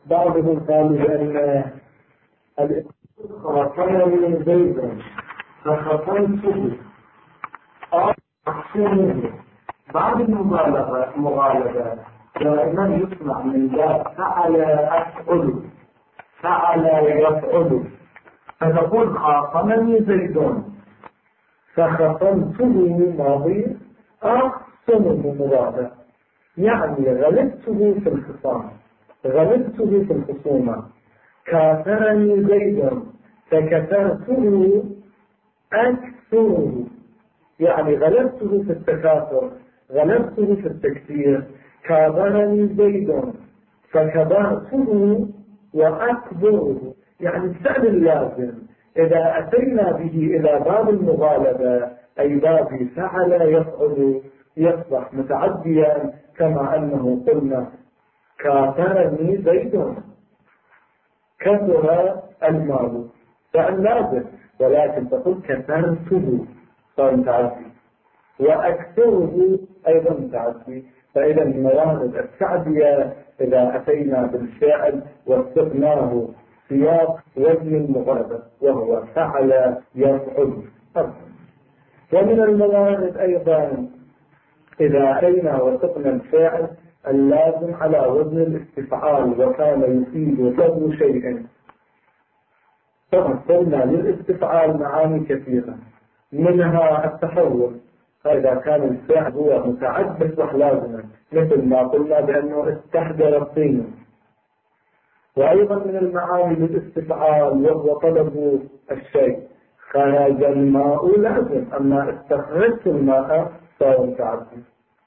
بعضهم قالوا بأن خاصمني زيد فخصمته أحسنه. بعد المغالبة دائما يسمع من ذات فعل أفعل فعل يفعل، فتقول خاصمني زيد فخصمته ماضي أحسنه مضارع، يعني غلبته في الخصام، غلبته في الخصومة. كاثرني زيد فكثرته أكثره، يعني غلبته في التكاثر، غلبته في التكثير. كابرني زيد فكبرته وأكبره، يعني الفعل اللازم إذا أتينا به إلى باب المغالبة أي باب فعل يفعل يصبح متعديا، كما أنه قلنا كاثرني زيد كثر المال فعل لازم، ولكن تقول كثرته صار متعدي، وأكثره أيضا متعدي. فإذا الموارد التعدية إذا أتينا بالفعل واتقناه سياق وزن المغالبة وهو فعل يفعل. ومن الموارد أيضا إذا أتينا واتقنا الفعل اللازم على وزن الاستفعال وكان يفيد فضل شيء. طبعا قلنا للاستفعال معاني كثيرة، منها التحول، فإذا كان الفعل هو متعد يصبح لازما، مثل ما قلنا بأنه استحضر الطين. وأيضا من المعاني للاستفعال وهو طلب الشيء، خرج الماء لازم، أما استخرجت الماء صار متعدي.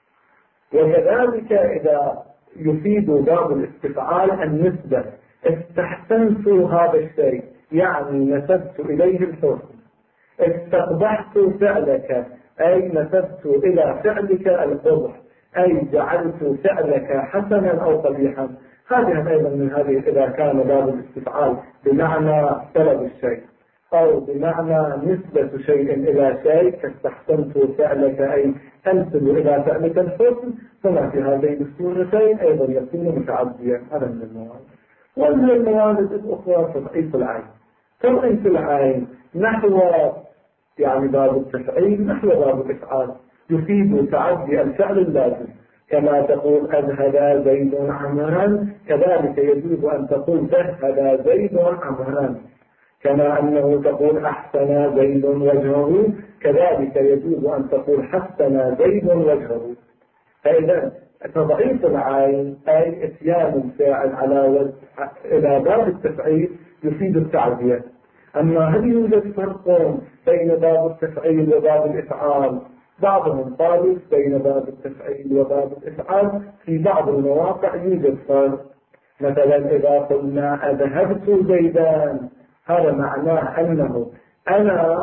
وكذلك إذا يفيد باب الاستفعال النسبة، استحسنت هذا الشيء يعني نسبت إليه الحسن، استقبحت فعلك أي نسبت إلى فعلك القبح، أي جعلت فعلك حسنا أو قبيحا. هذه أيضا من هذه إذا كان باب الاستفعال بمعنى طلب الشيء أو بمعنى نسبة شيء إلى شيء، كاستحسنت فعلك أي أنسب إلى فعلك الحسن، فما في هذين الصورتين أيضا يكون متعديا. هذا من الموارد. ومن الموارد الأخرى تضعيف العين. تضعيف العين نحو يعني باب التفعيل نحو باب الإفعال، يفيد تعدي الفعل اللازم، كما تقول أذهب زيد عمرا، كذلك يجوز أن تقول ذهب زيد عمرا، كما أنه تقول أحسن زيد وجهه، كذلك يجوز أن تقول حسن زيد وجهه. فإذا تضعيف العين أي اتيان الفاعل على إلى باب التفعيل يفيد التعدية. أما هل يوجد فرق بين باب التفعيل وباب الإفعال؟ بعضهم قالوا بين باب التفعيل وباب الإفعال في بعض المواقع يوجد فرق. مثلا إذا قلنا أذهبت زيدان، هذا معناه أنه أنا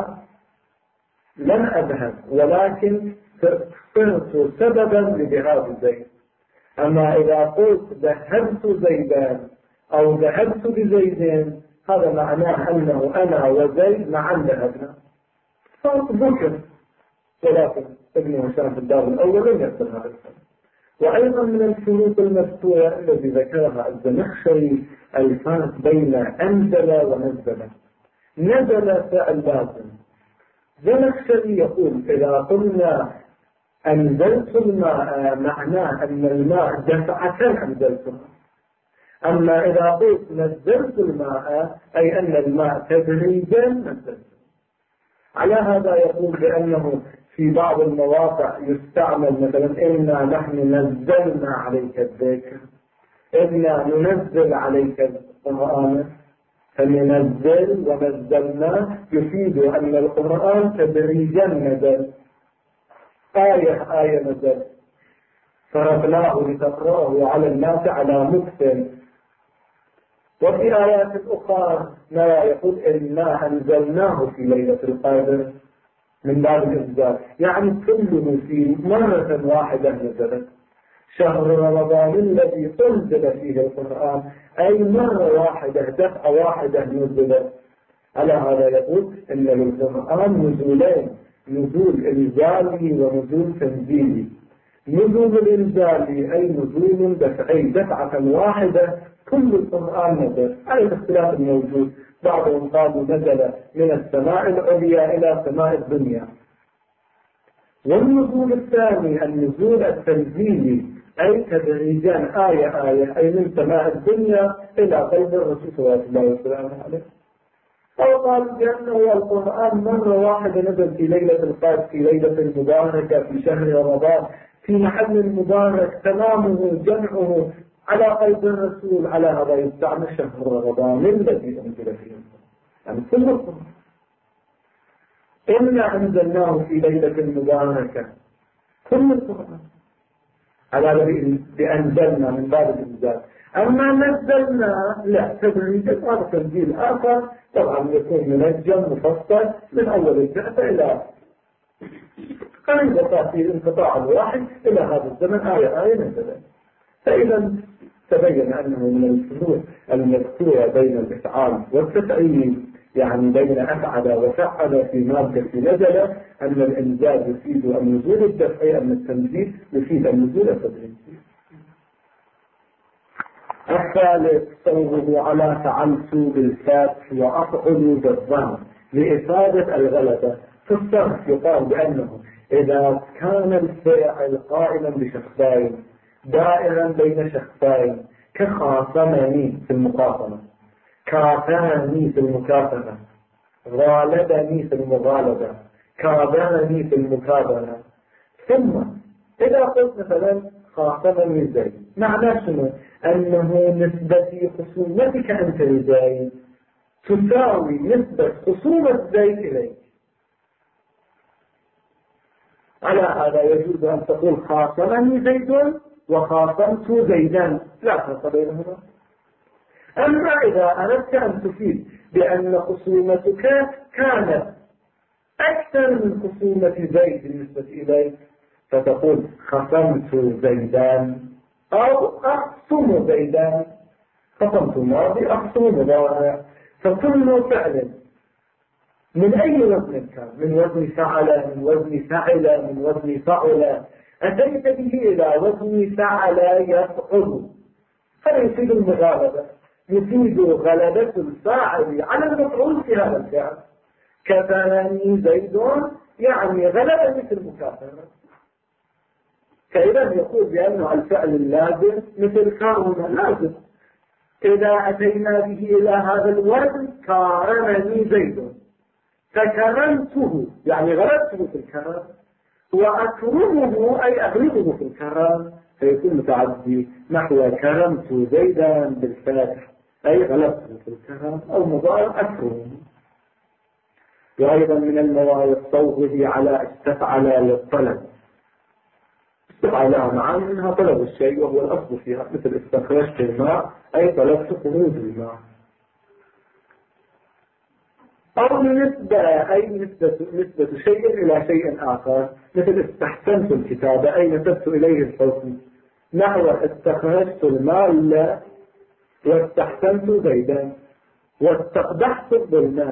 لن أذهب ولكن صرت سببا لذهاب زيد. أما إذا قلت ذهبت زيدان أو ذهبت بزيد، هذا معناه أنه أنا وزيد معا ذهبنا، فرق ذكر، ولكن ابن هشام في الدار الأول لم يذكر هذا الفرق. وأيضا من الشروط المذكورة الذي ذكرها الزمخشري الفرق بين أنزل ونزل. نزل فعل لازم، الزمخشري يقول إذا قلنا أنزلت الماء معناه أن الماء دفعة أنزلته، أما إذا قلت نزلت الماء أي أن الماء تدريجا نزلته. على هذا يقول بأنه في بعض المواقع يستعمل مثلا إنا نحن نزلنا عليك الذكر، إنا ننزل عليك القرآن، فننزل ونزلنا يفيد أن القرآن تدريجا نزل، آية نزل، فرقناه لتقرأه على الناس على مكث. وفي آيات أخرى ما يقول إنا أنزلناه في ليلة القدر من باب الإنزال، يعني كله في مرة واحدة نزلت. شهر رمضان الذي أنزل فيه القرآن أي مرة واحدة دفعة واحدة نزلت. على هذا يقول إن للقرآن نزولين، نزول إنزالي ونزول تنزيلي. نزول الإنزالي أي نزول دفعي دفعة واحدة كل القرآن نزل على الاختلاف الموجود. بعضهم قالوا نزل من السماء العليا إلى سماء الدنيا. والنزول الثاني النزول التنزيلي، أي تدريجا آية آية، أي من سماء الدنيا إلى قلب الرسول صلى الله عليه وسلم. أو قالوا بأنه القرآن مرة واحدة نزل في ليلة القدر، في ليلة مباركة في شهر رمضان، في محل مبارك تمامه جمعه على قلب الرسول. على هذا يستعمل شهر رمضان الذي أنزل فيه، يعني كل القرآن. إنا أنزلناه في ليلة مباركة، كل القرآن على بأنزلنا من باب الإنزال. أما نزلنا لا، تدريجا هذا تنزيل آخر طبعا يكون منجم مفصل من أول البعثة إلى قريبا في انقطاع الواحد إلى هذا الزمن آية آية نزلت. فإذا تبين أنه من الفروق المذكورة بين الإفعال والتفعيل، يعني بين أفعل وفعل في مادة نزل، أن الإنزال يفيد النزول الدفعي، أن التنزيل يفيد النزول التدريجي. الثالث صوره على فعلت بالفتح وأفعل بالضم لإفادة الغلبة. في الصرف يقال بأنه إذا كان الفعل قائما بشخصين دائرا بين شخصين، كخاصمني في المقاصمة، كافاني في المكافأة، غالبني في المغالبة، كابرني في المكابرة. ثم إذا قلت مثلا خاصمني زيد، معناه شنو؟ أنه نسبة خصومتك أنت لزيد تساوي نسبة خصومة زيد إليك. على هذا يجوز أن تقول خاصمني زيد وخاصمت زيدا، لا فرق بينهما. أما إذا أردت أن تفيد بأن خصومتك كانت أكثر من خصومة زيد بالنسبة إليك، فتقول خصمت زيدان أو أخصم زيدان. خصمت ماضي، أخصم مضارع. فكل فعل من أي وزن كان، من وزن فعل، من وزن فعل، من وزن فعل، أتيت به إلى وزن فعل يفعل، هذا يفيد المغالبة، يفيد غلبة الفاعل على المفعول في هذا الفعل. كفاني زيد يعني غلبة مثل المكافأة. فإذا يقول بأنه الفعل اللازم مثل كارم لازم. إذا أتينا به إلى هذا الوزن كارمني زيد، فكرمته يعني غلبته في الكرم، وأكرمه أي أغلبه في الكرم، فيكون متعدي نحو كرمت زيدا بالفتح أي غلبته في الكرم، أو مضارع أكرمه. وأيضا من المواعظ صوغه على استفعل للطلب. استفعلها معا منها طلب الشيء وهو الأصل فيها، مثل استخرجت الماء أي طلبت خروج الماء. أو نسبة أي نسبة شيء إلى شيء آخر، مثل استحسنت الكتابة أي نسبت إليه الحكم، نحو استخرجت المال واستحسنت زيدا واستقبحت الظلم.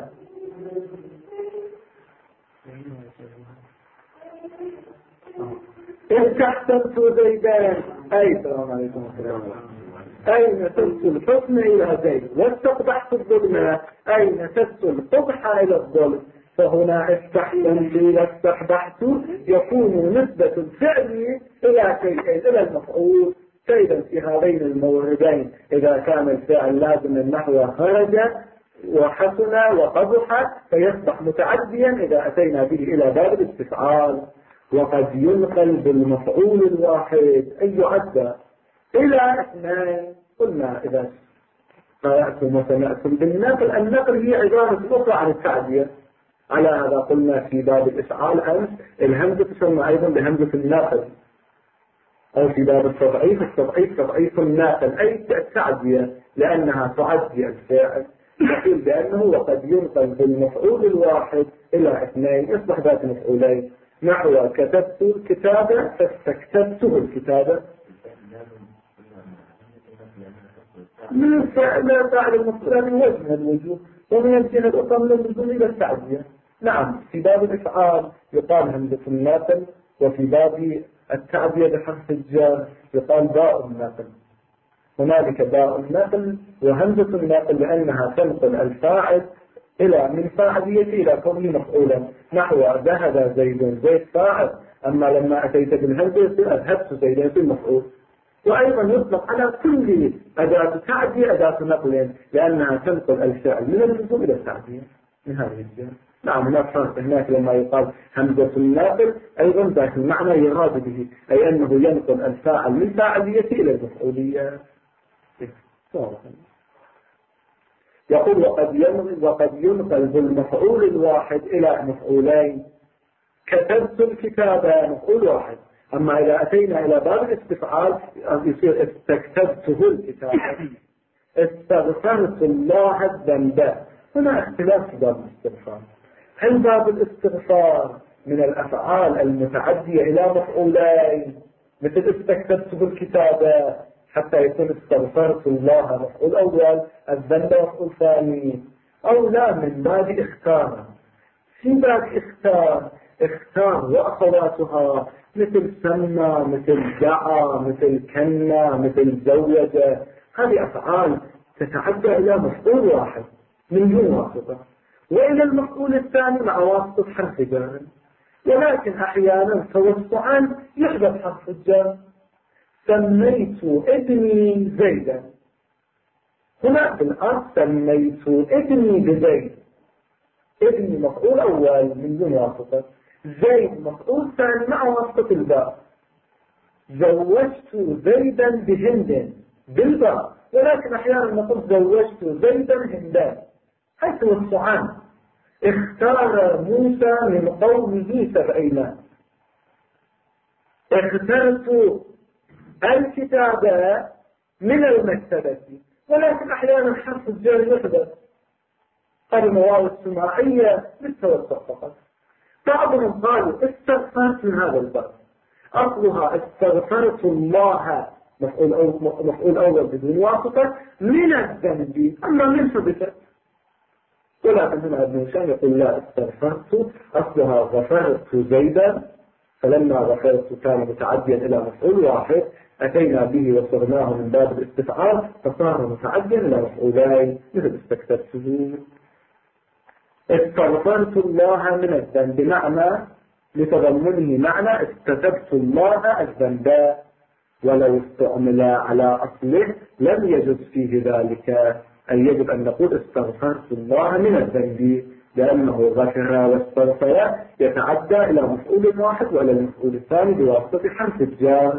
استحسنت زيدان أي السلام عليكم أي نسبت الحكم إلى زيد، واستقبحت الظلم أي نسبت القبح إلى الظلم. فهنا استحسنت إلى استقبحت يكون نسبة الفعل إلى شيء إلى المفعول. فإذا في هذين الموردين إذا كان الفعل لازم النحو خرج وحسن وقبح فيصبح متعديا إذا أتينا به إلى باب الاستفعال. وقد ينقل بالمفعول الواحد أن يعدى إلى اثنين. قلنا إذا قرأتم وسمعتم بالنقل، النقل هي عبارة أخرى عن التعدية. على هذا قلنا في باب الإفعال أمس الهمزة تسمى أيضا بهمزة الناقل، أو في باب التضعيف تضعيف الناقل أي التعدية لأنها تعدي الفاعل. نقول بأنه وقد ينقل بالمفعول الواحد إلى اثنين يصبح ذات مفعولين، نحو كتبت الكتابة فاستكتبته الكتابة. من فعل المفعول من وجه الوجوه، ومن الجهة الأخرى من الوجوه إلى التعدية. نعم في باب الإفعال يقال همزة الناقل، وفي باب التعدية بحرف الجر يقال باء الناقل. هنالك باء النقل وهمزة النقل لأنها تنقل الفاعل من فاعليته إلى كونه مفعولا، نحو ذهب زيد، زيد فاعل، أما لما أتيت بالهمزة أذهبت زيدا في المفعول. وأيضا يطلق على كل أداة تعدية أداة نقل لأنها تنقل الفعل من اللزوم إلى التعدية من هذه الجهة. نعم هناك لما يقال همزة الناقل أيضا ذاك المعنى يراد به، أي أنه ينقل الفاعل من فاعليته إلى المفعولية. يقول وقد ينقل بالمفعول الواحد إلى مفعولين، كتبت الكتاب مفعول واحد، أما إذا أتينا إلى باب الاستفعال يصير استكتبته الكتاب، استغفرت الله الذنب. هنا اختلاف في باب الاستغفار، هل باب الاستغفار من الأفعال المتعدية إلى مفعولين مثل استكتبته الكتاب حتى يكون استغفرت الله مفعول أول، الذنب مفعول ثاني، أو لا من باب اختار؟ في باب اختار وأخواتها مثل سمى، مثل دعا، مثل كنا، مثل زوجة، هذه أفعال تتعدى إلى مفعول واحد من دون واسطة، وإلى المفعول الثاني مع واسطة حرف جر، ولكن أحيانا توسعا يحدث حرف الجر. سميت ابني زيدا، هنا في الأرض سميت ابني بزيد، ابني مفعول أول من دون واسطة، زيد مفعول ثاني مع واسطة الباء. زوجت زيدا بهند بالباء، ولكن أحيانا نقول زوجت زيدا هندا، حيث الصعان. اختار موسى من قومه 70، اخترت الكتاب من المكتبة، ولكن أحيانا حرف الجر يحدث، هذه المواضع السماعية للتوسع فقط. بعضهم قالوا استغفرت من هذا الباب، أصلها استغفرت الله مفعول أول بدون واسطة من الذنب، أما من حدثت. ولكن هنا ابن هشام يقول لا، استغفرت أصلها غفرت زيدا، فلما غفرت كان متعديا إلى مفعول واحد، أتينا به وصرناه من باب الاستفعال فصار متعديا إلى مفعولين مثل استكتبته. استغفرت الله من الذنب بمعنى لتضمنه معنى استكتبت الله الذنب، ولو استعمل على أصله لم يجد فيه ذلك، أي يجب أن نقول استغفرت الله من الذنب، لأنه غفر واستغفر يتعدى إلى مفعول واحد وإلى المفعول الثاني بواسطة حرف الجار.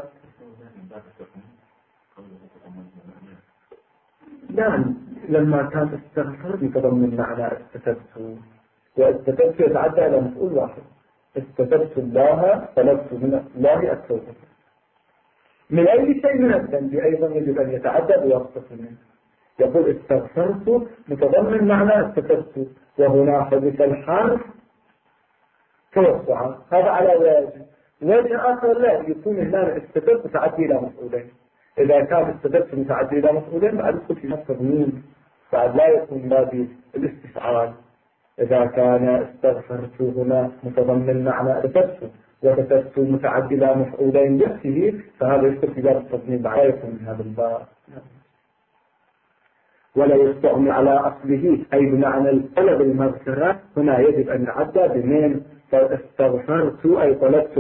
لا، لما كان استغفر يتضمن معنى استتبت، واستتبت يتعدى إلى مفعول واحد، استتبت الله طلبت من الله التوبة. من أي شيء من الذنب أيضا يجب أن يتعدى بواسطة منه. يقول استغفرت متضمن معنى استتبت، وهنا حدث الحرف توسعا، هذا على وجه آخر لا، يكون هنا استتبت متعدي إلى مفعولين. إذا كان استتبت متعدي إلى مفعولين بعد يدخل في نفس التضمين، بعد لا يكون باب الاستفعال. إذا كان استغفرت هنا متضمن معنى استتبت، وكتبت متعدي إلى مفعولين نفسه، فهذا يدخل في باب التضمين بعد لا يكون من هذا الباب. ولو استعمل على أصله أي بمعنى طلب المغفرة، هنا يجب أن نعدى بمن فاستغفرت أي طلبت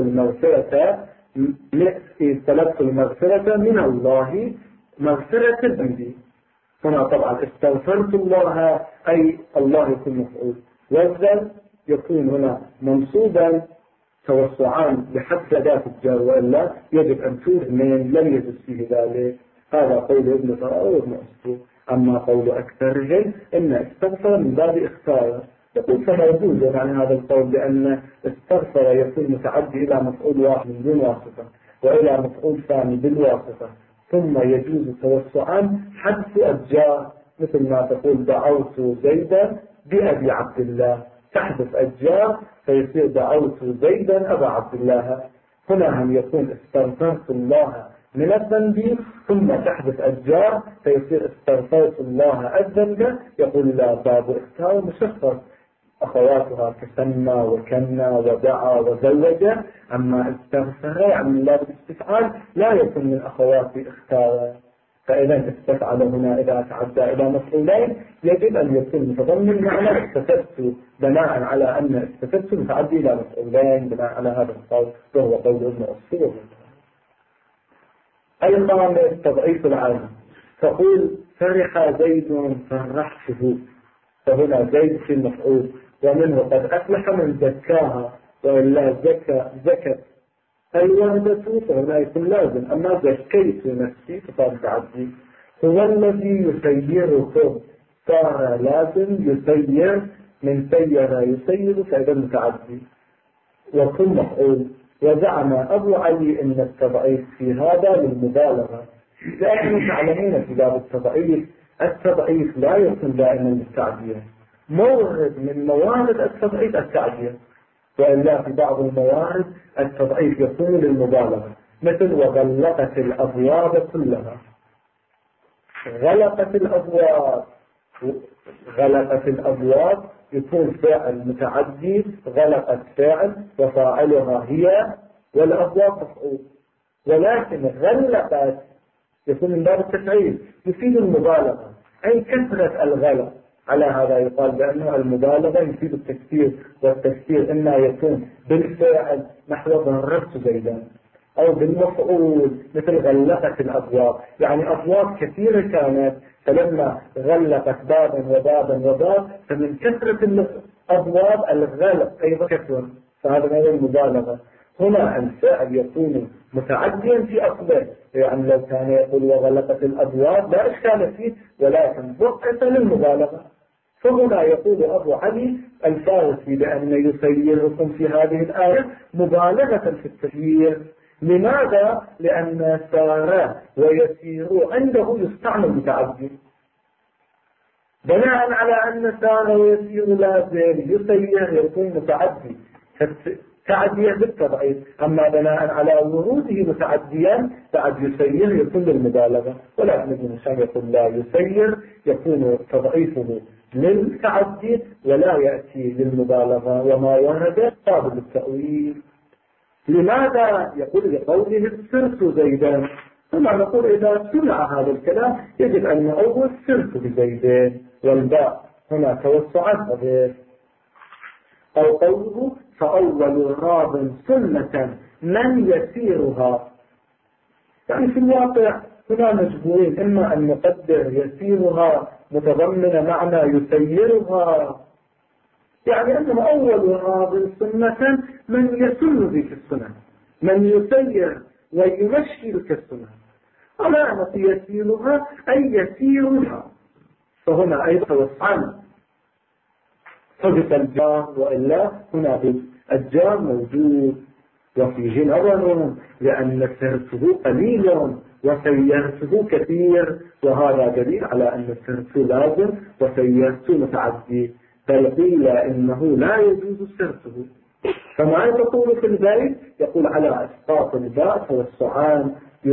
المغفرة من الله مغفرة الذنب. هنا طبعا استغفرت الله أي الله يكون مفعول، والذنب يكون هنا منصوبا توسعان بحذف أداة الجار، وإلا يجب أن توجد من لم يجد فيه ذلك. هذا قول ابن طراوة وابن أسطور. أما قول أكثرهم إن استغفر من باب اختار، يقول فلا يجوز يعني هذا القول، لأن استغفر يكون متعدي إلى مفعول واحد من دون واسطة وإلى مفعول ثاني بالواسطة، ثم يجوز توسعا حذف الجار، مثل ما تقول دعوت زيدا بأبي عبد الله، تحذف الجار فيصير دعوت زيدا أبا عبد الله. هنا هم يكون استغفرت الله من الذنب ثم تحدث الجار فيصير استغفرت الله الذنب. يقول لا، باب اختار مشخص، أخواتها كسمى وكنا ودعا وزوج. أما استغفر يعني من باب الاستفعال لا يكون من أخوات اختار، فإذا استفعل هنا إذا تعدى إلى مفعولين يجب أن يكون متضمن معنى استفدت، بناء على أن استفدت متعدي إلى مفعولين بناء على هذا القول، وهو قول ابن أصول. الخامس تضعيف العالم، تقول فرح زيد فرحته، فهنا زيد في المفعول ومنه قد أفلح من زكاها، وإلا زكت الوردة فهنا يكون لازم، أما زكيت نفسي فصار تعدي. هو الذي يسيركم، صار لازم يسير من سير يسير فإذا متعدي وكل مفعول. وزعم أبو علي أن التضعيف في هذا للمبالغة، لأنه تعلمون في باب التضعيف لا يكون دائما للتعدية، مورد من موارد التضعيف التعدية، وإلا في بعض الموارد التضعيف يكون للمبالغة، مثل وغلقت الأبواب كلها. غلقت الأبواب يكون فاعل متعدي، غلقت فاعل وفاعلها هي، والأبواب مفعول. ولكن غلقت يكون من باب التفعيل يفيد المبالغة، أي كثرة الغلق. على هذا يقال بأنه المبالغة يفيد التكثير، والتكثير إما يكون بالفاعل نحو ضربت زيدا، أو بالمفعول مثل غلقت الأبواب، يعني أبواب كثيرة كانت، فلما غلقت بابا وبابا وباب فمن كثرة الأبواب الغلق أيضا كثر، فهذا هو المبالغة. هنا الفعل يكون متعديا في أصله، يعني لو كان يقول وغلقت الأبواب لا إشكال فيه، ولكن ضعف للمبالغة. فهنا يقول أبو علي الفارسي بأن يسيركم في هذه الآية مبالغة في التسيير. لماذا؟ لأن سار ويسير عنده يستعمل متعدي، بناء على أن سار ويسير لازم يسير يكون متعدي، تعدية بالتضعيف. أما بناء على وروده متعديا بعد يسير يكون للمبالغة، ولكن ابن هشام يقول لا، يسير يكون تضعيفه للتعدي ولا يأتي للمبالغة، وما ورد قابل للتأويل. لماذا؟ يقول لقوله سرت زيدا، ثم نقول إذا سمع هذا الكلام يجب أن نقول سرت بزيدين، والباء هنا توسعت غير. أو قوله فأول راض سنة من يسيرها، يعني في الواقع هنا مجبورين إما أن نقدر يسيرها متضمن معنى يسيرها، يعني أنه أول راض سنة من يسر بك السنة، من يسير ويمشي بك السنة. علامة يسيرها أي يسيرها، فهنا أيضا وصعا حدث الجار، وإلا هنا الجار موجود وفيه نظر، لأن سرته قليل وسيرته كثير، وهذا دليل على أن سرته لازم وسيرته متعدي، بل قيل إنه لا يجوز سرته. فما تقول في البيت؟ يقول على أسقاط الباء توسعان،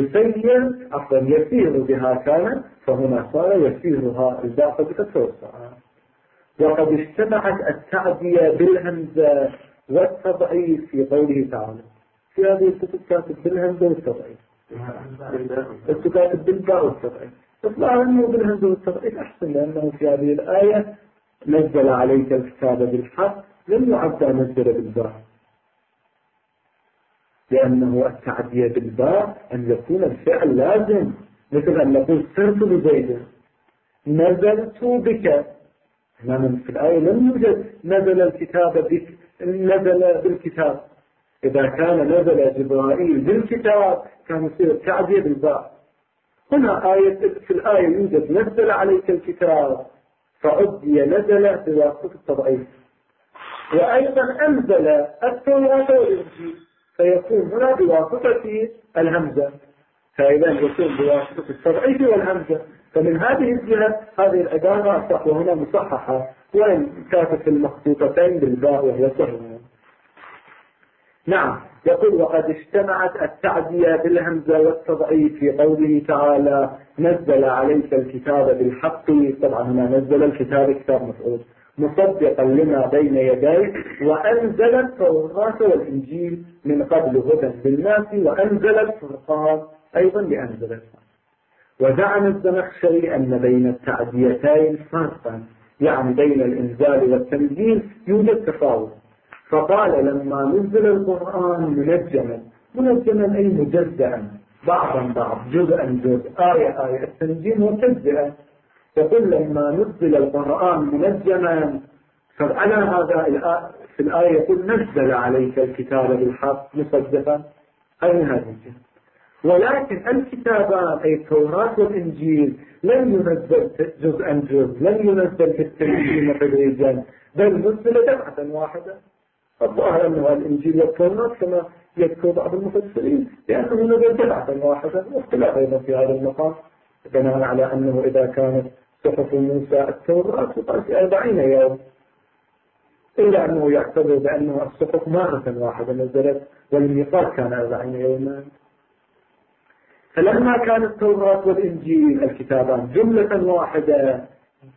يسير بها كان، فهنا صار يسيرها الباء بتوسعان. وقد اجتمعت التعدية بالهمزة والتضعيف في قوله تعالى. في هذه الكتب كاتب بالهمزة والتضعيف، الكتاب بالباء والتضعيف، فاطلع أنه بالهمزة والتضعيف أحسن، لأنه في هذه الآية نزل عليك الكتاب بالحق لم يعد نزل بالباء، لأنه التعدية بالباء أن يكون الفعل لازم، مثل أن نقول سرت بزيد، نزلت بك. في الآية لم يوجد نزل الكتاب بك، نزل بالكتاب. إذا كان نزل جبرائيل بالكتاب كان يصير التعدية بالباء. هنا في الآية يوجد نزل عليك الكتاب، فعدي نزل بواسطة التضعيف، وأيضا أنزل التوراة والإنجيل، فيكون هنا بواسطة الهمزة، فإذا يكون بواسطة التضعيف والهمزة. فمن هذه الجهة هذه العبارة صح، وهنا مصححة، وإن كانت في المخطوطتين بالباء وهي صحيحة. نعم، يقول وقد اجتمعت التعدية بالهمزة والتضعيف في قوله تعالى نزل عليك الكتاب بالحق. طبعا هنا نزل الكتاب كتاب مفعول مصدقا لما بين يديه، وأنزل التوراة والإنجيل من قبل هدى للناس، وأنزل الفرقان أيضا بأنزل. وزعم الزمخشري أن بين التعديتين فرقا، يعني بين الإنزال والتنزيل يوجد تفاوت، فقال لما نزل القرآن منجما أي مجزئا، بعضا بعض، جزءا جزء، آية آية، التنجيم وتجزئة. يقول لما نزل القرآن منجما، فعلى هذا في الآية يقول نزل عليك الكتاب بالحق مصدقا، أين هذه الجهة؟ ولكن الكتابان أي التوراة والإنجيل لم ينزل جزءا جزء، لم ينزل في التنجيم تدريجا، بل نزل دفعة واحدة. الظاهر أنه الإنجيل والتوراة كما يذكر بعض المفسرين لأنه نزل دفعة واحدة، واختلاف أيضا في هذا المقام بناء على أنه إذا كانت صحف موسى التوراة تقال في 40 يوم، إلا أنه يعتبر بأنه الصحف مرة واحدة نزلت والميقات كان 40 يوما. فلما كان التوراة والإنجيل الكتابان جملة واحدة،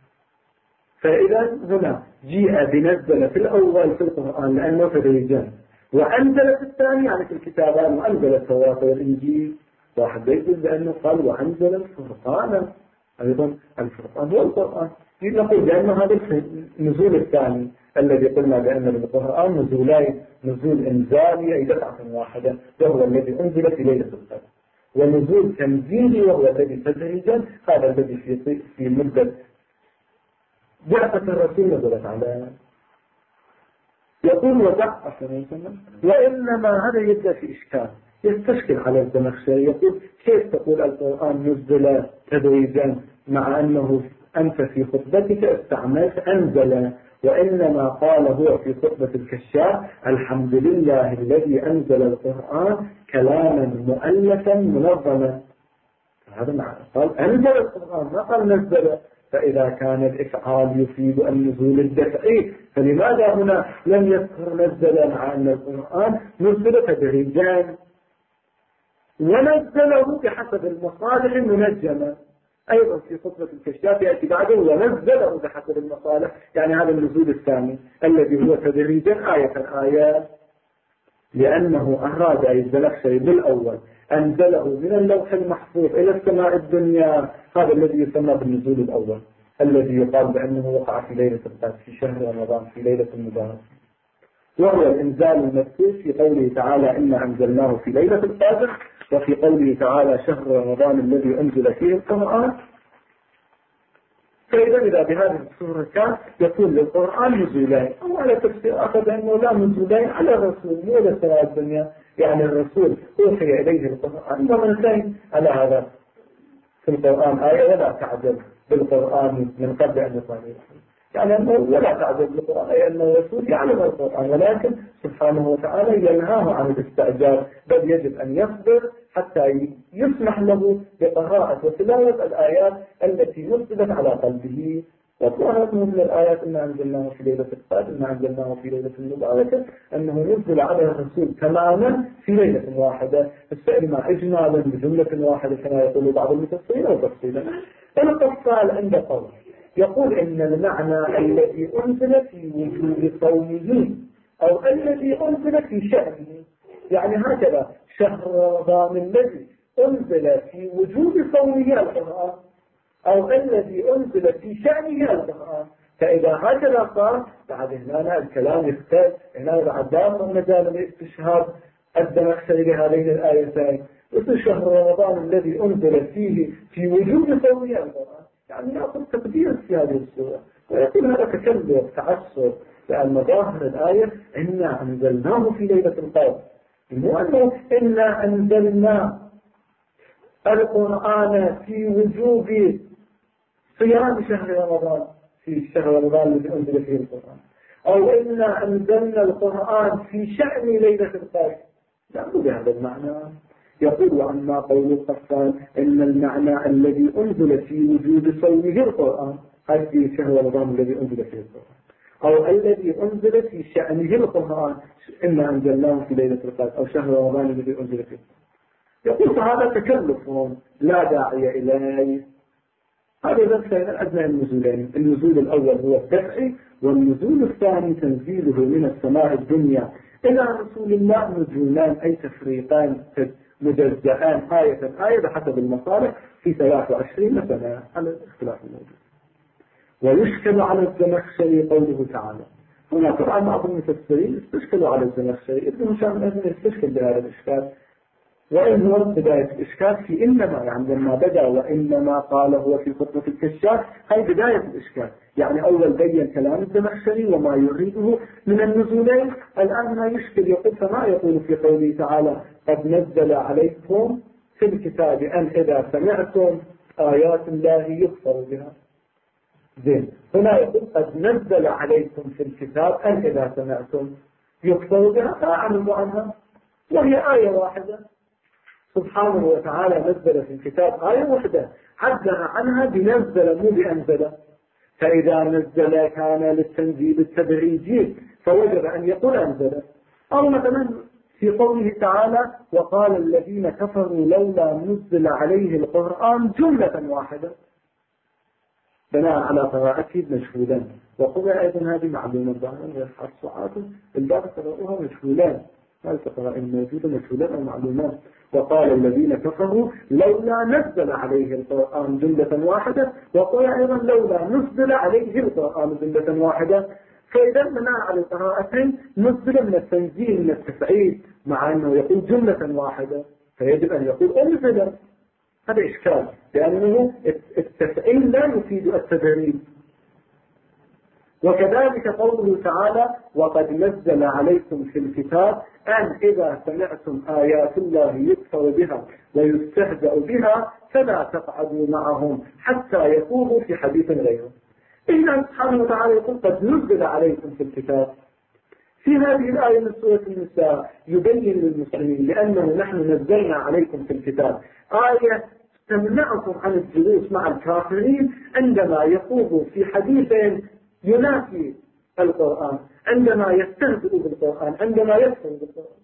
فإذا هنا جيء بنزل في الأول في القرآن لأنه تدريجا، وأنزل في الثاني يعني في الكتابان، وأنزل التوراة والإنجيل. واحد يقول بأنه قال وأنزل الفرقان، أيضا الفرقان هو القرآن. نقول بأن هذا النزول الثاني الذي قلنا بأن القرآن نزولين، نزول إنزالي أي دفعة واحدة وهو الذي أنزل في ليلة القدر، ونزول تنزيلي وهو الذي تدريجا هذا الذي في مدة بعثة الرسول نزلت على. يقول وضعف وإنما هذا يبدأ في إشكال يستشكل على الزمخشري. يقول كيف تقول القرآن نزل تدريجا مع أنه أنت في خطبتك استعملت أنزل، وإنما قال هو في خطبة الكشاف الحمد لله الذي أنزل القرآن كلاما مؤلفا منظما. هذا معنى قال أنزل القرآن ما قال نزل. فإذا كان الإفعال يفيد النزول الدفعي فلماذا هنا لم يذكر نزل مع أن القرآن نزل تدريجا ونزله بحسب المصالح منجما؟ أيضا في خطبة الكشاف يأتي بعده ونزله بحسب المصالح، يعني هذا النزول الثاني الذي هو تدريجا آية آية، لأنه أراد الزمخشري بالأول أنزله من اللوح المحفوظ إلى السماء الدنيا، هذا الذي يسمى بالنزول الأول الذي يقال بأنه وقع في ليلة القدر في شهر رمضان في ليلة المباركة، وهو الإنزال المذكور في قوله تعالى إنا أنزلناه في ليلة القدر، وفي قوله تعالى شهر رمضان الذي أنزل فيه القرآن. إذا بهذه الصورة كان يكون للقرآن نزولين، أو على تفسير أخذ أنه لا نزولين على الرسول مو لسماء الدنيا، يعني الرسول أوحي إليه القرآن مرتين على هذا في القرآن آية ولا تعجب بالقرآن من قبل أن يصل يعني أنه ولا تعجب بالقرآن أي أن الرسول يعلم القرآن، ولكن سبحانه وتعالى ينهاه عن الاستعجال، بل يجب أن يصبر حتى يسمح له بقراءة وتلاوة الآيات التي نزلت على قلبه. وظهرت من الآيات إن أنزلناه في ليلة القدر، إن أنزلناه في ليلة المباركة، أنه نزل على الرسول تماما في ليلة واحدة، استعلم إجمالا بجملة واحدة كما يقول بعض المفسرين أو تفصيلا. القصال عند قول يقول إن المعنى الذي أنزل في وجود صومه أو الذي أنزل في شأنه، يعني هكذا شهر رمضان الذي أنزل في وجود صومه القرآن أو الذي أنزل في شأنه القرآن. فإذا هكذا قال بعد هنا الكلام يختلف، هنا بعد دام مجال الاستشهاد الزمخشري بهذين الآيتين مثل شهر رمضان الذي أنزل فيه في وجود صومه القرآن، يعني يأخذ تقدير في هذه السورة ويقول هذا تكلف تعسر، لأن ظاهر الآية إنا أنزلناه في ليلة القدر، مو أنه إنا أنزلنا القرآن في وجوب صيام شهر رمضان في شهر رمضان الذي أنزل فيه القرآن، أو إنا أنزلنا القرآن في شأن ليلة القدر، لا بهذا المعنى. يقول وأما قول القرآن إن المعنى الذي أنزل في وجود صومه القرآن هذا في شهر رمضان الذي أنزل فيه القرآن، أو الذي أنزل في شأنه القرآن إنا أنزلناه في ليلة القدر، أو شهر رمضان الذي أنزل فيه القرآن. يقول فهذا تكلف لا داعي إليه. هذا ذلك أدنى النزولين، النزول الأول هو الدفعي، والنزول الثاني تنزيله من السماء الدنيا إلى رسول الله، نزولان أي تفريقان مجزأان آية بحسب المصالح في 23 سنة على الاختلاف الموجود. ويشكل على الزمخشري قوله تعالى. هنا طبعا بعض المفسرين استشكلوا على الزمخشري، ابن هشام الأزهري استشكل بهذا الإشكال، وإن هو بداية الإشكال في إنما، يعني لما بدأ وإنما قال هو في خطبة الكشاف، هي بداية الإشكال. يعني أول بين كلام الزمخشري وما يريده من النزولين، الآن ما يشكل يقول فما يقول في قوله تعالى قد نزل عليكم في الكتاب أن إذا سمعتم آيات الله يكفر بها. زين، هنا يقول قد نزل عليكم في الكتاب أن إذا سمعتم يكفر بها فأعلموا عنها، وهي آية واحدة. سبحانه وتعالى نزل في الكتاب آية واحدة، حدث عنها بنزل مو بأنزل. فإذا نزل كان للتنزيل التدريجي فوجب أن يقول أنزل. أو مثلا في قوله تعالى وقال الذين كفروا لولا نزل عليه القرآن جملة واحدة، بناء على قراءته مجهولا. وقضى أيضا هذه معلومة ظاهرا ويصحى الصعاته الباب قراءوها مجهولان، هذه القراءة الموجودة مجهولان أو معلومات. وقال الذين كفروا لولا نزل عليه القرآن جملة واحدة، وقال أيضا لولا نزل عليه القرآن جملة واحدة. فإذا بناء على القراءتين نزل من التنزيل من التفعيل، مع أنه يقول جملة واحدة فيجب أن يقول أنزل. هذا إشكال، لأنه التفعيل لا يفيد التدريب. وكذلك قوله تعالى وقد نزل عليكم في الكتاب أن إذا سمعتم آيات الله يكفر بها ويستهزأ بها فلا تقعدوا معهم حتى يخوضوا في حديث غيره. إذن سبحانه وتعالى يقول قد نزل عليكم في الكتاب. في هذه الآية من سورة النساء يبين للمسلمين لأنه نحن نزلنا عليكم في الكتاب آية تمنعكم عن الجلوس مع الكافرين عندما يخوضوا في حديث ينافي القرآن، عندما يستهزئ بالقرآن، عندما يكفر بالقرآن.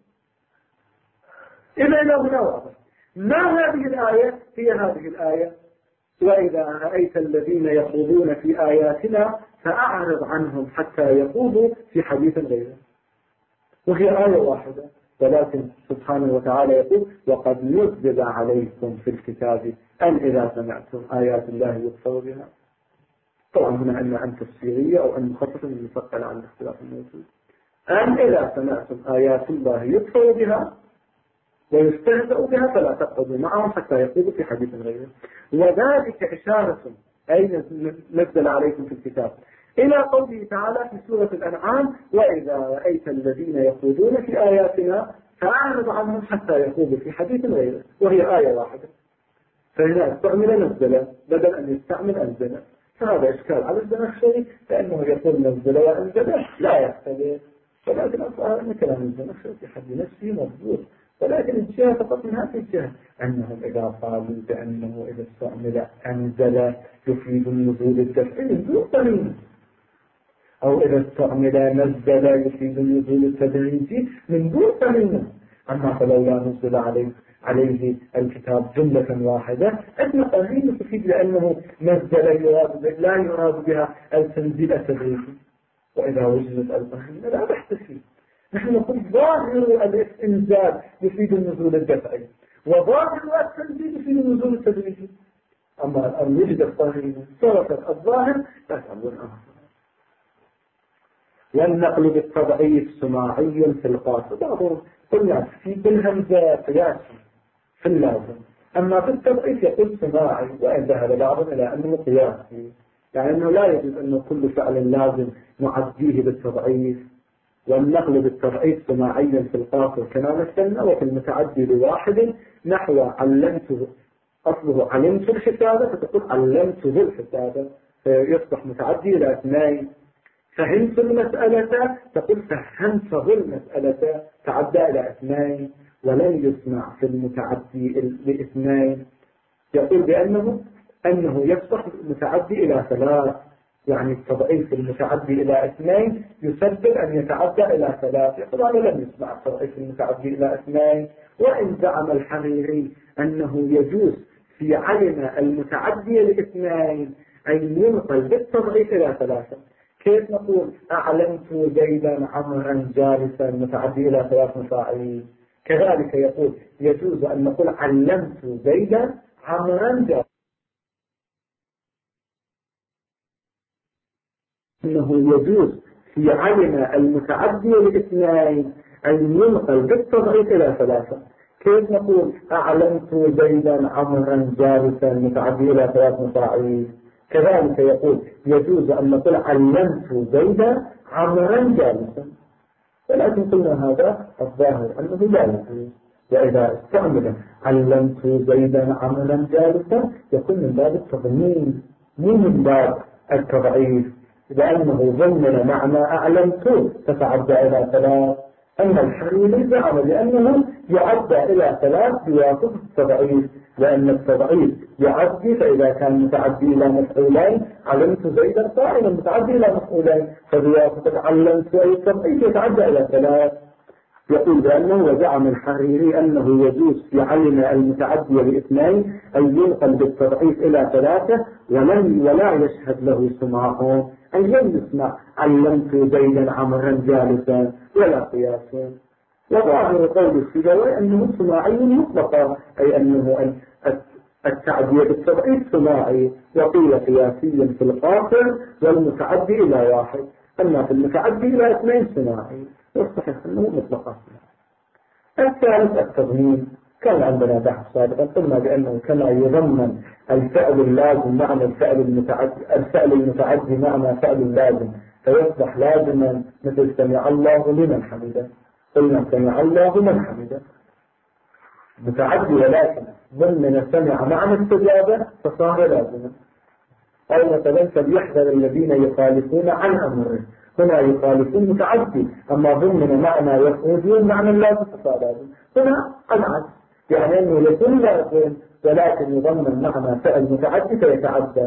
إلى هنا واضح. ما هذه الآية؟ هي هذه الآية وإذا رأيت الذين يخوضون في آياتنا فأعرض عنهم حتى يخوضوا في حديث غيره. وهي آية واحدة، ولكن سبحانه وتعالى يقول وقد نزل عليكم في الكتاب أن إذا سمعتم آيات الله يكفر بها. طبعا هنا عندنا أن تفسيرية أو أن مخصصة من المفصل عن الاختلاف الموجود. أن إذا سمعتم آيات الله يكفر بها ويستهزأ بها فلا تقعدوا معهم حتى يخوضوا في حديث غيره. وذلك إشارة أي نزل عليكم في الكتاب إلى قوله تعالى في سورة الأنعام وإذا رأيت الذين يخوضون في آياتنا فأعرض عنهم حتى يخوضوا في حديث غيره، وهي آية واحدة. فهنا استعمل نزل بدل أن يستعمل أنزل. فهذا إشكال على الزمخشري لأنه يقول نزل وأنزل لا يختلف، ولكن أصلا أن كلام الزمخشري في حد نفسه مضبوط، ولكن الجهة فقط من هذه الجهة أنهم إذا قالوا بأنه إذا استعمل أنزل يفيد النزول الدفعي دون قرينة، أو إذا استعمل نزل يفيد النزول التدريجي من دون قرينة. أما فلولا نزل عليه الكتاب جملة واحدة أن قرينة تفيد لأنه نزل لا يراد بها التنزيل التدريجي. وإذا وجدت القرينة لا بحث فيه. نحن نقول ظاهر الإنزال يفيد النزول الدفعي وظاهر التنزيل يفيد النزول التدريجي. أما أن وجدت قرينة صرفت الظاهر فأمر آخر. والنقل بالتضعيف سماعي في القاصد. بعضهم قلنا في بالهمزة قياس في اللازم، أما في التضعيف يقول سماعي، وإن ذهب بعضهم إلى أنه قياسي، يعني أنه لا يجب أنه كل فعل لازم نعديه بالتضعيف. والنقل بالتضعيف سماعي في القاصر كما مثلنا. وفي المتعدي لواحد نحو علمته أصله علمت الحسابة فتقول علمته الحسابة فيصبح متعدي إلى اثنين. فهمت المسألة تقول فهمته المسألة تعدى إلى اثنين. ولن يسمع في المتعدي لاثنين يقول بأنه يصبح متعدي إلى ثلاث، يعني التضعيف المتعدي إلى اثنين يسبب أن يتعدى إلى ثلاث. يقول أنا لم يسمع التضعيف المتعدي إلى اثنين. وإن زعم الحريري أنه يجوز في علم المتعدي لاثنين أن ينقل بالتضعيف إلى ثلاثة. كيف نقول أعلمت زيدا عمرا جالسا متعدي إلى ثلاث مفاعيل؟ كذلك يقول يجوز أن نقول علمت زيدا عمرا جارا، أنه يجوز في علم المتعدي الاثنين أن ينقل بالتضعيف إلى ثلاثة. كيف نقول أعلمت زيدا عمرا جالسا متعدي إلى ثلاث مفاعيل؟ كذلك يقول يجوز أن نقول علمت زيدا عمرا جالسا، ولكن قلنا هذا الظاهر أنه لا يجوز. وإذا استعمل علمت زيدا عمرا جالسا يكون من باب التضمين مو من باب التضعيف، لأنه ضمن معنى أعلمت تتعدى إلى ثلاث. أما الحريري زعم لأنه يعدى إلى ثلاث بواسطة التضعيف، لأن التضعيف يعدي، فإذا كان متعدي إلى مفعولين علمت زيدا قائما متعدي إلى مفعولين، فبواسطة علمت أي التضعيف يتعدى إلى ثلاث. يقول بأنه وزعم الحريري أنه يجوز في علم المتعدي باثنين أن ينقل بالتضعيف إلى ثلاثة ولا يشهد له سماعه، أي لم يسمع علمت زيدا عمرا جالسا ولا قياس. وظاهر قول السيبوي أنه سماعي مطلقا، أي أنه التعدية بالتضعيف سماعي، وقيل قياسيا في القاصر والمتعدي إلى واحد، أما في المتعدي إلى اثنين سماعي، والصحيح أنه مطلقا. الثالث التضمين. كان عندنا بحث سابقا قلنا بأنه كما يضمن الفعل اللازم معنى الفعل المتعدي معنى فعل اللازم فيصبح لازما، مثل سمع الله لمن حمده، قلنا سمع الله لمن حمده متعدي، ولكن ضمن سمع معنى استجابة فصار لازما. أو مثلا فليحذر الذين يخالفون عن أمره، هنا يخالفون متعدي، أما ضمن معنى يخرجون معنى اللازم فصار لازم. هنا العكس، يعني أنه يكون لازم ولكن يضمن معنى فعل متعدي فيتعدى.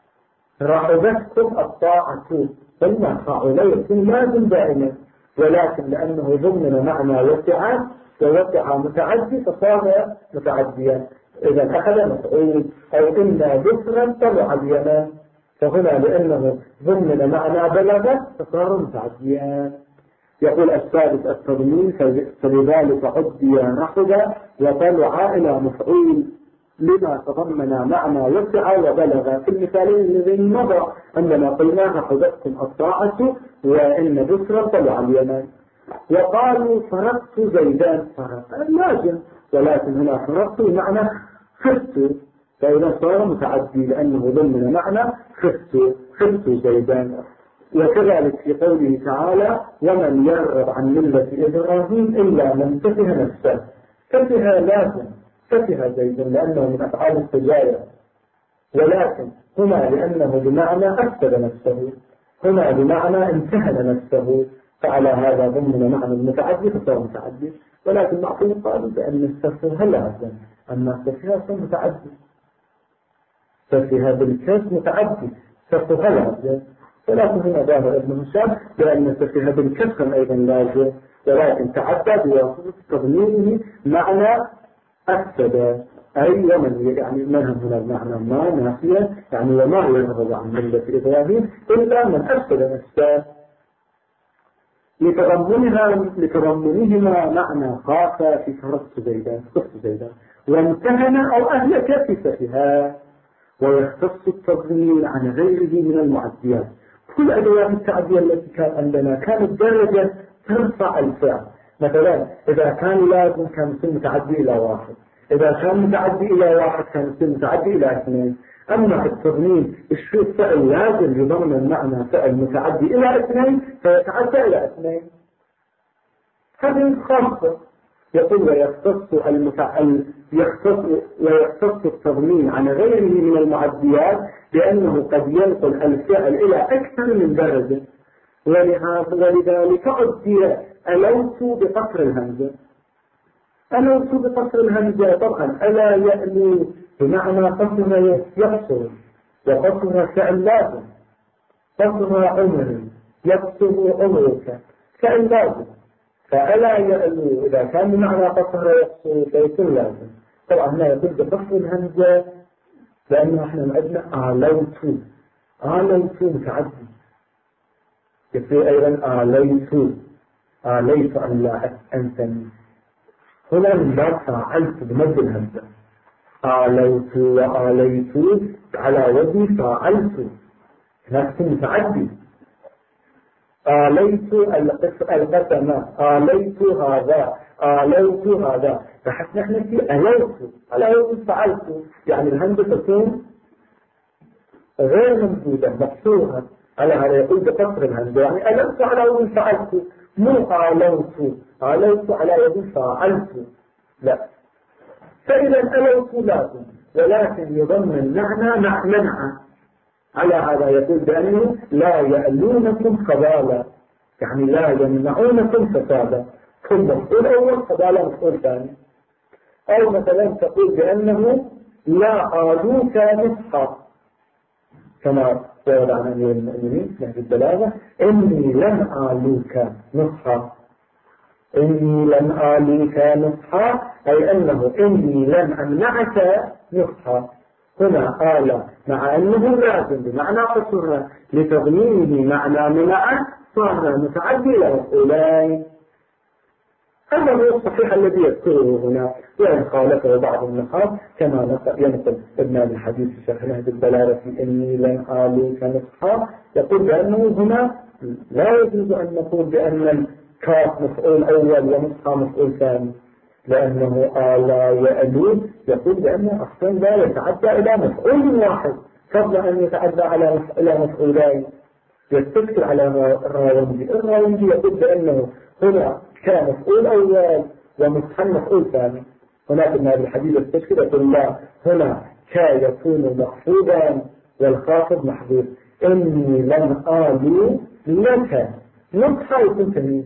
رغبتكم الطاعة، قلنا فعل يكون لازم دائما، ولكن لأنه ضمن معنى ووسع متعدي فصار متعديا. إذا أخذ مفعول أو إلا بسرا طلع اليمن، فهنا لأنه ضمن معنى بلغ فصار متعديا. يقول الثالث التضمين، فلذلك عدي نحو وطلع إلى مفعول لما تضمن معنى وسع وبلغ. في المثالين الذين مضى عندما قلنا حدثتم الطاعة وإن بسرا طلع اليمن. وقالوا فرقت زيدان، فرق لازم، ولكن هنا فرقت معنى خفت، فإذا صار متعدي لأنه ضمن معنى خفت زيدان. وكذلك في قوله تعالى ومن يرغب عن ملة إبراهيم إلا من سفه نفسه، سفه لازم، سفه زيدا لأنه من أفعال السجايا، ولكن هنا لأنه بمعنى أفسد نفسه، هنا بمعنى انتهن نفسه، فعلى هذا ضمن معنى المتعدي فصار متعدي. ولكن بعضهم قالوا بأن السفه لازم، أما السفه متعدي، سفه بالكسر متعدي، سفه لازم. ولكن هنا ظاهر ابن هشام بأن السفه بالكسر أيضا لازم، ولكن تعدى بواسطة تضمينه معنى أفسد، أي ومن يعني منهم هنا المعنى ما نافية، يعني وما يرغب عن ملة إبراهيم إلا من أفسد نفسه، لتضمنهما معنى خاص في فرقت زيدا وامتهن أو أهلك في سفها. ويختص التضمين عن غيره من المعديات. كل أدوات التعدية التي كان عندنا كانت درجة ترفع الفعل، مثلا إذا كان لازم كان يصير متعدي إلى واحد، إذا كان متعدي إلى واحد كان يصير متعدي إلى اثنين. أما التضمين الشيء فعل لازم يضمن معنى فعل متعدي إلى اثنين فيتعدى إلى اثنين، هذه خاصة. يقول ويختص التضمين عن غيره من المعديات لأنه قد ينقل الفعل إلى أكثر من درجة، ولذلك عدي ألوت بقصر الهمزة. ألوت بقصر الهمزة طبعا ألا يألو بمعنى قصرها يقصر، وقصرها فعل لازم، قصرها عمر يقصر عمرك فعل لازم، فألا يألو إذا كان بمعنى قصرها يقصر فيكون لازم. طبعا هنا يقول بقصر الهمزة لأنه احنا معدنا آلوت متعدي، يصير أيضا آليت أن لا أنسني. هنا من باب فاعلت بمد الهمزة. آليت وآليت على وزن فاعلت، هناك متعدي. آليت القسم، آليت هذا، آليت هذا، بحث نحن في أليت على وزن فعلت، يعني الهمزة تكون غير ممدودة مفتوحة على هذا، يقول بقصر الهمزة، يعني أليت على وزن فعلت، مو آليت، آليت على وزن فعلت، لا. فإذا أليت لازم، ولكن يضم المعنى منع. على هذا يقول بأنه لا يألونكم خبالا، يعني لا يمنعونكم فسادا، ثم مفعول أول خبالا مفعول ثاني. أو مثلا تقول بأنه لا آلوك نصحا، كما ورد عن أمير المؤمنين نهج البلاغة: إني لن آلوك نصحا، إني لن آلوك نصحا، أي أنه إني لن أمنعك نصحا. هنا آلة مع أنه لازم بمعنى قصرها لتضمينه معنى منع، صار متعدي إلى مفعولين. هذا هو الصحيح الذي يذكره هنا، وإن خالفه بعض النحاة كما ينقل ابن الحديث في شرح نهج البلاغة في إني لن آلوك نصحا، يقول بأنه هنا لا يجوز أن نقول بأن الكاف مفعول أول ونصحا مفعول ثاني، لأنه آلا يألون يقول بأنه أصلا لا يتعدى إلى مفعول واحد قبل أن يتعدى إلى مفعولين. يستذكر على الراوندي يقول بأنه هنا كان مفعول أول ومصحن مفعول ثاني. هناك ابن هذا الحديث يستذكر يقول لا، هنا كان يكون مخفوضا والخافض محذوف. إني لن آلو لك نصحا يكون تمييز،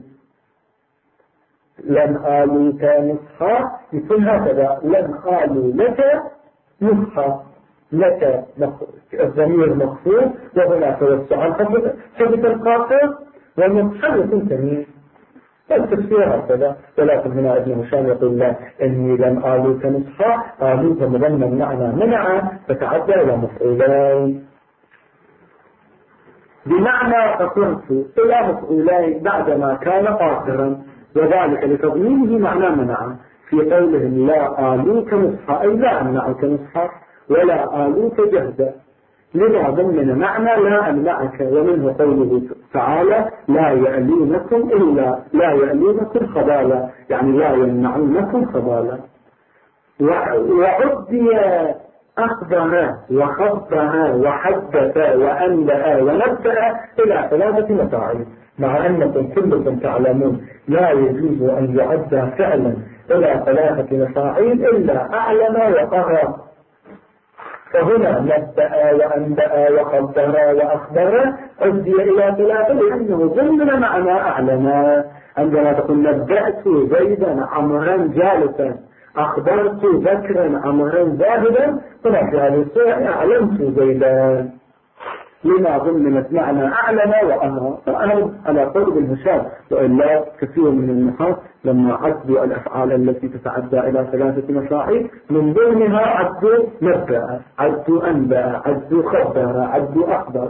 لن آلوك نصحا يكون هكذا، لن آلو لك نصحا، لك الضمير مخفوض وهنا توسع ثبت القاصر، والنصحا يكون تمييز. التفسير هكذا. ولكن هنا ابن هشام يقول لا، إني لن آلوك نصحا، آلوك مضمن معنى منع فتعدى إلى مفعولين، بمعنى قصرت إلى مفعولين بعدما كان قاصرا، وذلك لتضمينه معنى منع في قولهم لا آلوك نصحا، أي لا أمنعك نصحا ولا آلوك جهدا، لذا ضمن معنى لا أمنعك. ومنه قوله تعالى لا يألونكم إلا لا يألونكم خبالا، يعني لا يمنعونكم خبالا. وعدي أخبر وخبر وحدث وأنبأ ونبأ إلى 3 مفاعيل، مع أنكم كلكم تعلمون لا يجوز أن يعد فعلا إلى 3 مفاعيل إلا أعلم وقرر. فهنا نبأ وأنبأ وخبر وأخبر عدي إلى 3 لأنه ضمن معنى أعلم. عندما تقول نبأت زيدا عمرا جالسا، أخبرت ذكرا عمرا ذاهبا، هنا في هذه الصورة أعلمت زيدا، لما ضمنت معنى أعلم وأمر. فأنا على قول ابن هشام، وإلا كثير من النحاة لما عدوا الأفعال التي تتعدى إلى 3 مفاعيل من ضمنها عدوا نبأ، عدوا أنبأ، عدوا خبر، عدوا أخبر،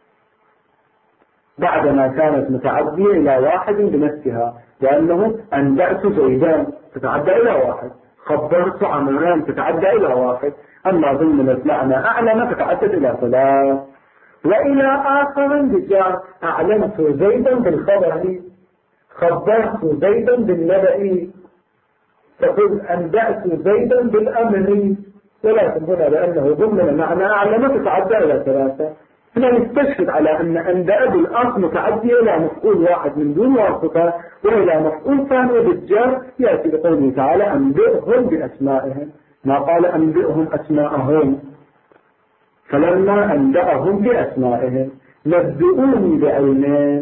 بعدما كانت متعدية إلى 1 بنفسها، لأنه أنبأت زيدان تتعدى إلى 1، خبرت عمران تتعدى إلى 1، أما ضمن معنى أعلم تتعدد إلى 3. وإلى آخر بجار أعلمت زيدا بالخبر، خبرت زيدا بالنبأ، تقول أنبأت زيدا بالأمر، ولكن هنا لأنه ضمن معنى أعلم تتعدى إلى 3. هنا نستشهد على أن أنبأ بالأصل متعدي إلى مفعول واحد من دون واسطة وإلى مفعول ثاني بالجار، يأتي بقوله تعالى أنبئهم بأسمائهم، ما قال أنبئهم أسماءهم. فلما أنبأهم بأسمائهم نبئوني بعلمين.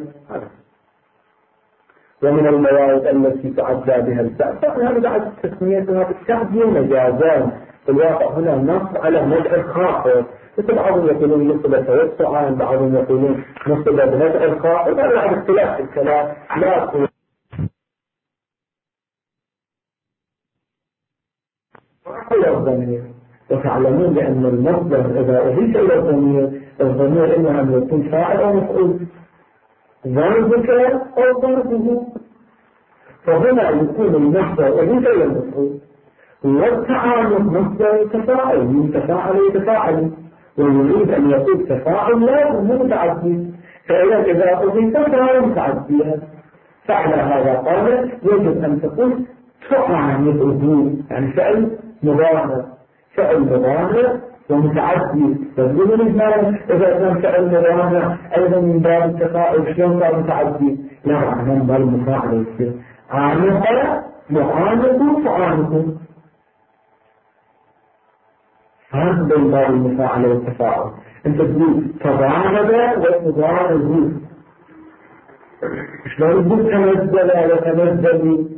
ومن الموارد التي تعدى بها التأثير هذا بعد تسميتها بالتعدي مجازان. في الواقع هنا نص على نزع الخاطر، مثل بعضهم يقولون نصب توسعا، بعضهم يقولون نصب بنزع الخاطر، هذا بعد اختلاف في الكلام. لا الضمير، وتعلمون بأن المصدر إذا أضيف إلى الضمير إما أن يكون فاعل أو مفعول، ضربك أو ضربه. فهنا يكون المصدر أضيف إلى المفعول، والتعامل مصدر تفاعل، من تفاعل يتفاعل، ويريد أن يقول تفاعل لازم مو متعدي، فإذا أضيف فهو متعديا. فعلى هذا قال يجب أن تقول تعامله، يعني فعل مضارع، فعل مضارع ومتعدي. تقول الإجمال إذا كان فعل مضارع أيضا من باب التفاعل شلون صار متعدي؟ لا، من باب المفاعل يصير عانق معانق تعانق، هذا من باب المفاعل والتفاعل. أنت تقول تضارب وتضارب، شلون تقول تنزل وتنزل؟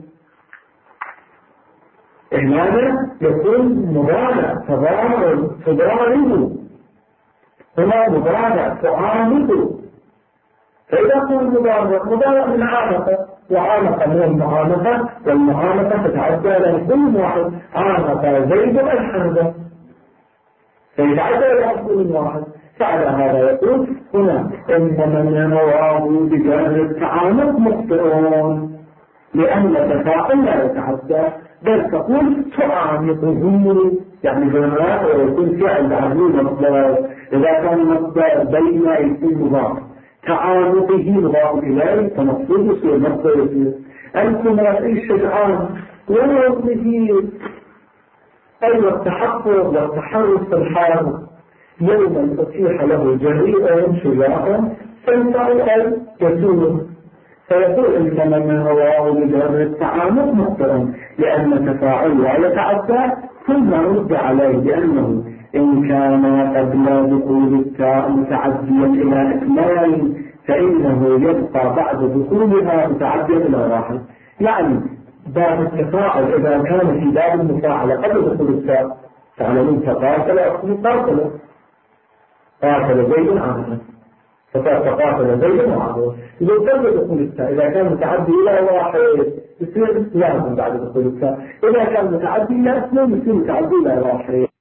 هنا يكون مضارع تضارب، هنا مضارع تعانق. فإذا كان مضارع من عانقة، وعانقة من المعانقة، والمعانقة تتعدى إلى كل واحد، عانقة زيد الحمزة فيتعدى إلى كل واحد. فعلى هذا يقول هنا إنما من رواه بجانب التعانق مخطئون، لأن التفاعل لا يتعدى، بل تقول تعانقه، يعني بما يكون فعل عدو مصدر، إذا كان مصدر بين يكون مضاف، تعانقه مضاف إليه فمقصود يصير مصدر يصير. أنتم أي شجعان ووضعه أي التحفظ والتحرص في الحال، يوما أتيح له جريئا شجاعا فينفعل أي يسوره، فيقول إنما من رواه بجر التعامل مخطئا، لأن تفاعل لا يتعدى ثم رد عليه بأنه إن كان قبل دخول التاء متعديا إلى إكمال فإنه يبقى بعد دخولها متعديا إلى واحد. يعني باب التفاعل إذا كان في باب المفاعلة قبل دخول التاء، تعلمون تقاتل أخذ قاتل زيد عامة، فتقاتل زيد وعمر. إذا قبل دخول التاء إذا كان متعدي إلى واحد يصير لازم بعد دخول التاء، إذا كان متعدي إلى اثنين يصير متعدي إلى واحد.